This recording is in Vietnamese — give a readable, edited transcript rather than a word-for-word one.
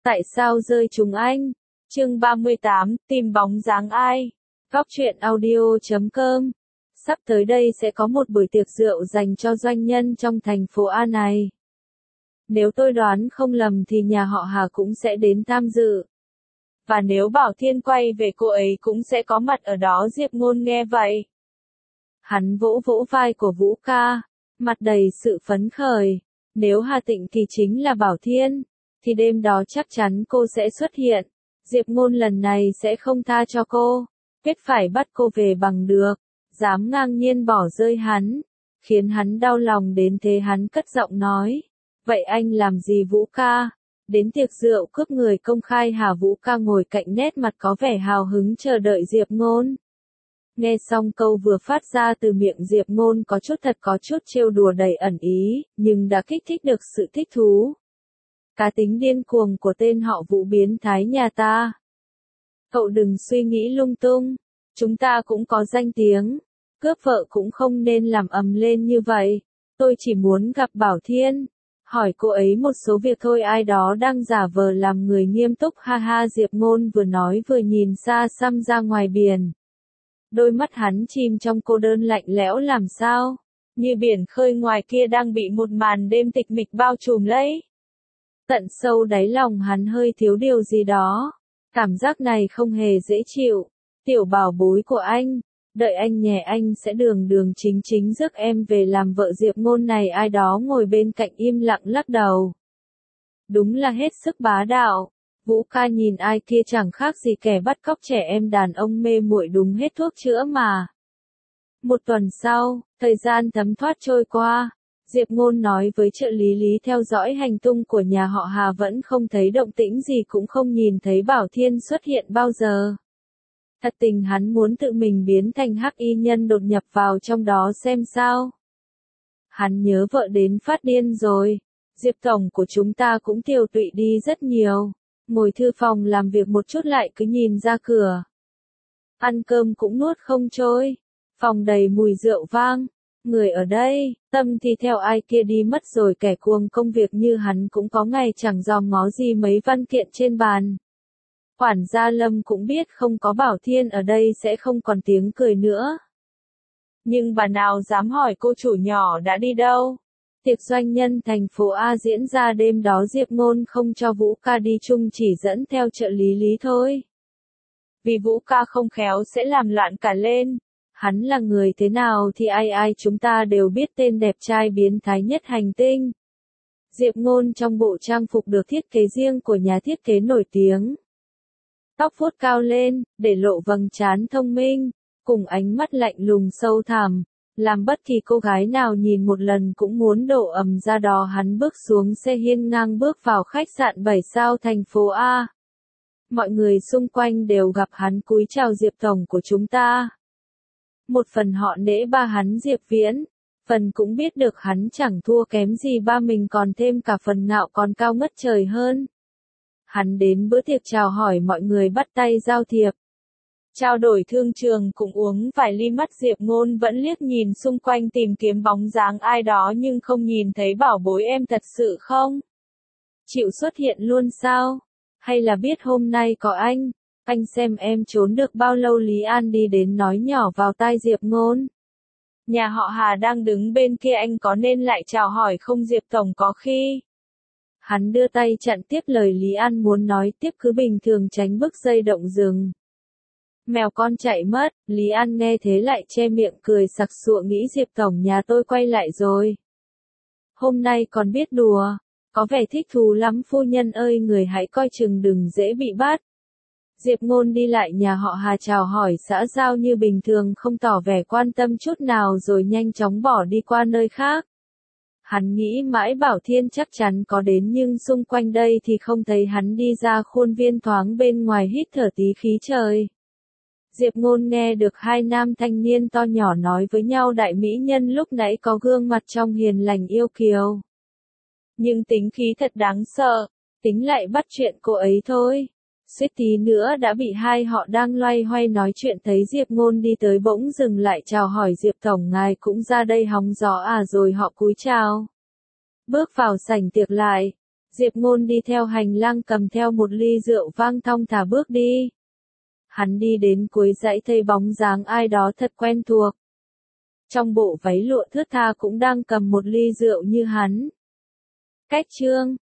Tại sao rơi chúng anh? Chương 38, tìm bóng dáng ai? Góc truyện audio.com. Sắp tới đây sẽ có một buổi tiệc rượu dành cho doanh nhân trong thành phố A này. Nếu tôi đoán không lầm thì nhà họ Hà cũng sẽ đến tham dự. Và nếu Bảo Thiên quay về cô ấy cũng sẽ có mặt ở đó. Diệp Ngôn nghe vậy. Hắn vỗ vỗ vai của Vũ ca, mặt đầy sự phấn khởi. Nếu Hà Tịnh thì chính là Bảo Thiên, thì đêm đó chắc chắn cô sẽ xuất hiện. Diệp Ngôn lần này sẽ không tha cho cô, quyết phải bắt cô về bằng được. Dám ngang nhiên bỏ rơi hắn, khiến hắn đau lòng đến thế. Hắn cất giọng nói, vậy anh làm gì Vũ ca? Đến tiệc rượu cướp người công khai hả? Vũ ca ngồi cạnh nét mặt có vẻ hào hứng chờ đợi Diệp Ngôn. Nghe xong câu vừa phát ra từ miệng Diệp Ngôn có chút trêu đùa đầy ẩn ý, nhưng đã kích thích được sự thích thú. Cá tính điên cuồng của tên họ Vũ biến thái nhà ta. Cậu đừng suy nghĩ lung tung, chúng ta cũng có danh tiếng, cướp vợ cũng không nên làm ầm lên như vậy. Tôi chỉ muốn gặp Bảo Thiên, hỏi cô ấy một số việc thôi. Ai đó đang giả vờ làm người nghiêm túc, ha ha. Diệp Ngôn vừa nói vừa nhìn xa xăm ra ngoài biển. Đôi mắt hắn chìm trong cô đơn lạnh lẽo làm sao, như biển khơi ngoài kia đang bị một màn đêm tịch mịch bao trùm lấy. Tận sâu đáy lòng hắn hơi thiếu điều gì đó, cảm giác này không hề dễ chịu. Tiểu bảo bối của anh, đợi anh nhé, anh sẽ đường đường chính chính rước em về làm vợ. Diệp Ngôn này. Ai đó ngồi bên cạnh im lặng lắc đầu. Đúng là hết sức bá đạo. Vũ ca nhìn ai kia chẳng khác gì kẻ bắt cóc trẻ em đàn ông mê muội, đúng hết thuốc chữa mà. Một tuần sau, thời gian thấm thoát trôi qua, Diệp Ngôn nói với trợ lý Lý theo dõi hành tung của nhà họ Hà vẫn không thấy động tĩnh gì, cũng không nhìn thấy Bảo Thiên xuất hiện bao giờ. Thật tình hắn muốn tự mình biến thành hắc y nhân đột nhập vào trong đó xem sao. Hắn nhớ vợ đến phát điên rồi. Diệp tổng của chúng ta cũng tiều tụy đi rất nhiều. Ngồi thư phòng làm việc một chút lại cứ nhìn ra cửa. Ăn cơm cũng nuốt không trôi. Phòng đầy mùi rượu vang. Người ở đây, tâm thì theo ai kia đi mất rồi. Kẻ cuồng công việc như hắn cũng có ngày chẳng dòm ngó gì mấy văn kiện trên bàn. Quản gia Lâm cũng biết không có Bảo Thiên ở đây sẽ không còn tiếng cười nữa. Nhưng bà nào dám hỏi cô chủ nhỏ đã đi đâu? Tiệc doanh nhân thành phố A diễn ra đêm đó. Diệp Ngôn không cho Vũ ca đi chung, chỉ dẫn theo trợ lý Lý thôi. Vì Vũ ca không khéo sẽ làm loạn cả lên. Hắn là người thế nào thì ai chúng ta đều biết, tên đẹp trai biến thái nhất hành tinh. Diệp Ngôn trong bộ trang phục được thiết kế riêng của nhà thiết kế nổi tiếng. Tóc vuốt cao lên, để lộ vầng trán thông minh, cùng ánh mắt lạnh lùng sâu thẳm, làm bất kỳ cô gái nào nhìn một lần cũng muốn đổ ầm ra đó. Hắn bước xuống xe hiên ngang bước vào khách sạn 7 sao thành phố A. Mọi người xung quanh đều gặp hắn cúi chào Diệp tổng của chúng ta. Một phần họ nể ba hắn Diệp Viễn, phần cũng biết được hắn chẳng thua kém gì ba mình, còn thêm cả phần ngạo còn cao ngất trời hơn. Hắn đến bữa tiệc chào hỏi mọi người, bắt tay giao thiệp. Trao đổi thương trường, cùng uống vài ly. Mắt Diệp Ngôn vẫn liếc nhìn xung quanh tìm kiếm bóng dáng ai đó nhưng không nhìn thấy. Bảo bối em thật sự không chịu xuất hiện luôn sao? Hay là biết hôm nay có anh xem em trốn được bao lâu? Lý An đi đến nói nhỏ vào tai Diệp Ngôn. Nhà họ Hà đang đứng bên kia, anh có nên lại chào hỏi không? Diệp tổng có khi. Hắn đưa tay chặn tiếp lời Lý An muốn nói tiếp, cứ bình thường tránh bước dây động rừng. Mèo con chạy mất. Lý An nghe thế lại che miệng cười sặc sụa, nghĩ Diệp tổng nhà tôi quay lại rồi. Hôm nay còn biết đùa, có vẻ thích thú lắm. Phu nhân ơi, người hãy coi chừng đừng dễ bị bắt. Diệp Ngôn đi lại nhà họ Hà chào hỏi xã giao như bình thường, không tỏ vẻ quan tâm chút nào, rồi nhanh chóng bỏ đi qua nơi khác. Hắn nghĩ mãi Bảo Thiên chắc chắn có đến, nhưng xung quanh đây thì không thấy hắn đi ra khuôn viên thoáng bên ngoài, hít thở tí khí trời. Diệp Ngôn nghe được hai nam thanh niên to nhỏ nói với nhau. Đại mỹ nhân lúc nãy có gương mặt trong hiền lành yêu kiều, nhưng tính khí thật đáng sợ, tính lại bắt chuyện cô ấy thôi. Suýt tí nữa đã bị hai họ đang loay hoay nói chuyện thấy Diệp Ngôn đi tới bỗng dừng lại chào hỏi. Diệp tổng ngài cũng ra đây hóng gió à? Rồi họ cúi chào. Bước vào sảnh tiệc lại. Diệp Ngôn đi theo hành lang cầm theo một ly rượu vang thong thả bước đi. Hắn đi đến cuối dãy thấy bóng dáng ai đó thật quen thuộc. Trong bộ váy lụa thướt tha cũng đang cầm một ly rượu như hắn. Cách chương